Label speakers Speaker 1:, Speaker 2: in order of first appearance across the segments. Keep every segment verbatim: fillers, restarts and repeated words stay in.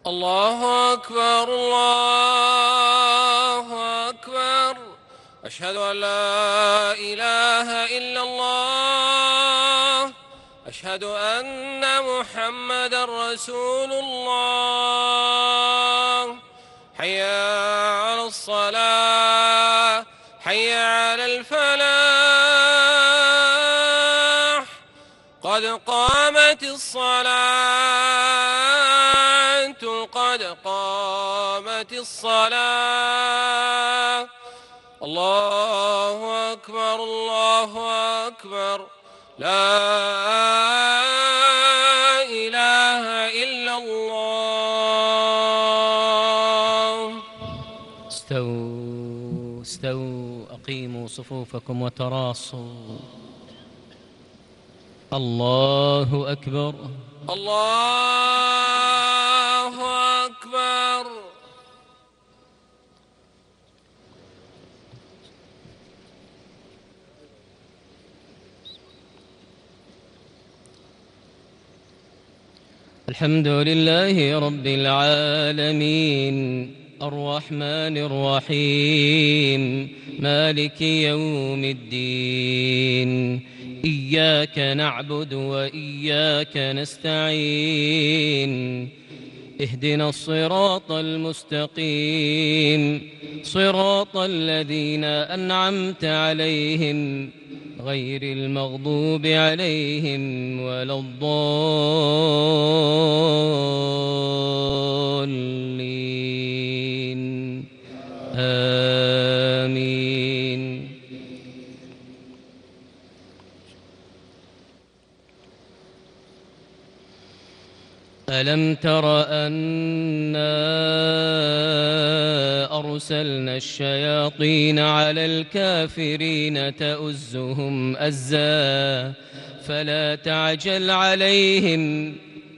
Speaker 1: الله أكبر الله أكبر. أشهد أن لا إله إلا الله. أشهد أن محمدا رسول الله. حي على الصلاة، حي على الفلاح، قد قامت الصلاة، قد قامت الصلاة. الله أكبر الله أكبر. لا إله إلا الله.
Speaker 2: استووا استووا أقيموا صفوفكم وتراصوا. الله أكبر
Speaker 1: الله أكبر.
Speaker 2: الحمد لله رب العالمين، الرحمن الرحيم، مالك يوم الدين. إياك نعبد وإياك نستعين، اهدنا الصراط المستقيم، صراط الذين أنعمت عليهم غير المغضوب عليهم ولا الضالين. آمين. ألم تر أنا أرسلنا الشياطين على الكافرين تؤزهم أزا فلا تعجل عليهم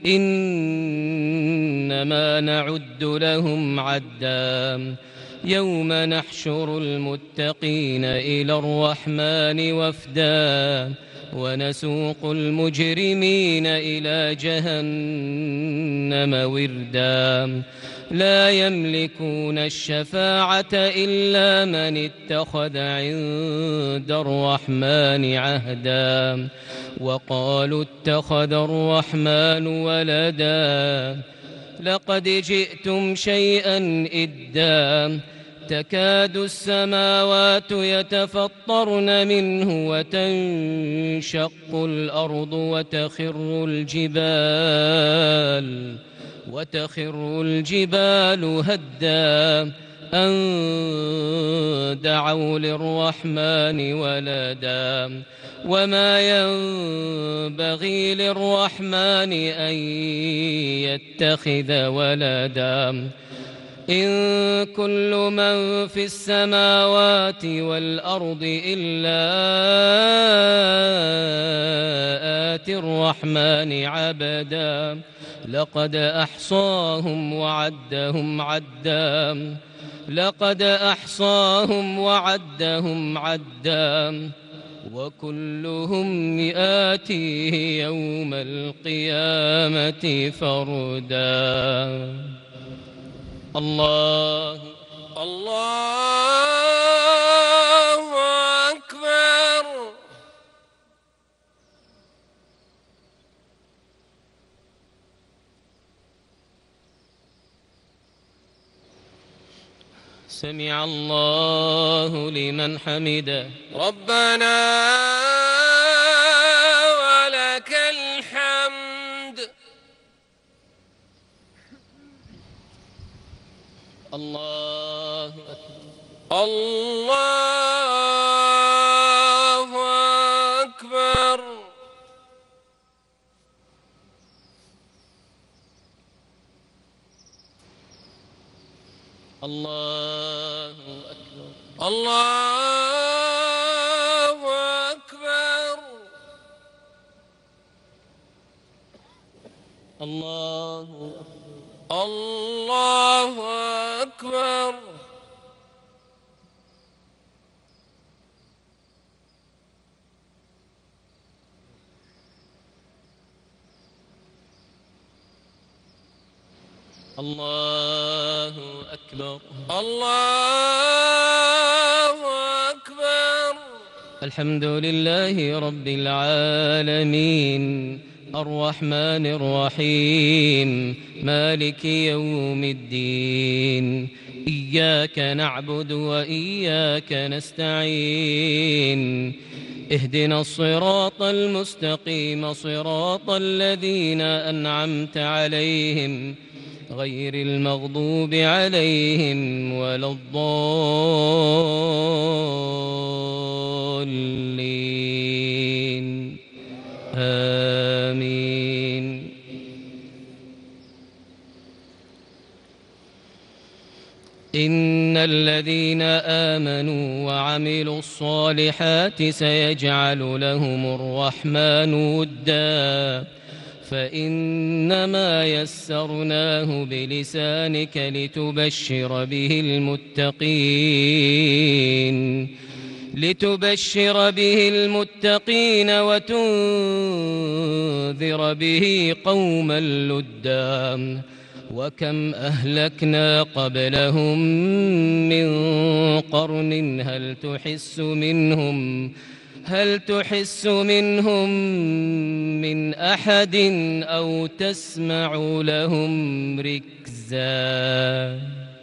Speaker 2: إنما نعد لهم عدا. يوم نحشر المتقين إلى الرحمن وفدا ونسوق المجرمين إلى جهنم وردا. لا يملكون الشفاعة إلا من اتخذ عند الرحمن عهدا. وقالوا اتخذ الرحمن ولدا لقد جئتم شيئا إدا. تكاد السماوات يتفطرن منه وتنشق الأرض وتخر الجبال وتخر الجبال هدا أن دعوا للرحمن ولدا. وما ينبغي للرحمن أن يتخذ ولدا. إن كل من في السماوات والأرض إلا آتي الرحمن عبدا. لقد أحصاهم وعدهم عدا. لقد أحصاهم وعدهم عدا. وكلهم آتيه يوم القيامة فردا. الله
Speaker 1: الله أكبر.
Speaker 2: سمع الله لمن حمده.
Speaker 1: ربنا ولك الحمد.
Speaker 2: الله أكبر.
Speaker 1: الله أكبر.
Speaker 2: الله أكبر.
Speaker 1: الله أكبر.
Speaker 2: الله أكبر.
Speaker 1: الله أكبر.
Speaker 2: الله أكبر.
Speaker 1: الله أكبر.
Speaker 2: الحمد لله رب العالمين الرحمن الرحيم مالك يوم الدين إياك نعبد وإياك نستعين اهدنا الصراط المستقيم صراط الذين أنعمت عليهم غير المغضوب عليهم ولا الضالين آمين. إن الذين آمنوا وعملوا الصالحات سيجعل لهم الرحمن ودا فإنما يسرناه بلسانك لتبشر به المتقين لتبشر به المتقين وتنذر به قوما لدا وكم أهلكنا قبلهم من قرن هل تحس منهم هل تحس منهم من أحد أو تسمع لهم ركزا.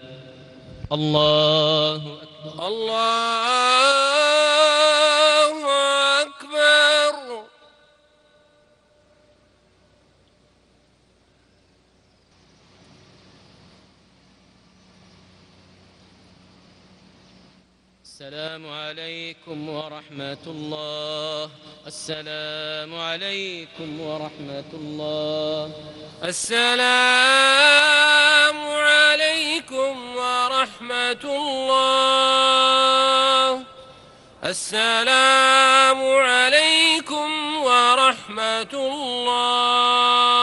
Speaker 2: الله أكبر.
Speaker 1: الله أكبر.
Speaker 2: السلام عليكم ورحمة الله. السلام عليكم ورحمة الله.
Speaker 1: السلام عليكم ورحمة الله. السلام عليكم ورحمة الله.